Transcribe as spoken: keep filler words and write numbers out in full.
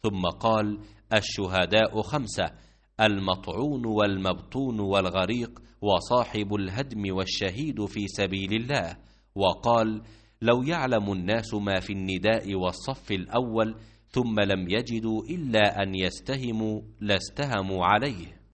ثم قال: الشهداء خمسة: المطعون والمبطون والغريق وصاحب الهدم والشهيد في سبيل الله. وقال: لو يعلم الناس ما في النداء والصف الأول ثم لم يجدوا إلا أن يستهموا لاستهموا عليه.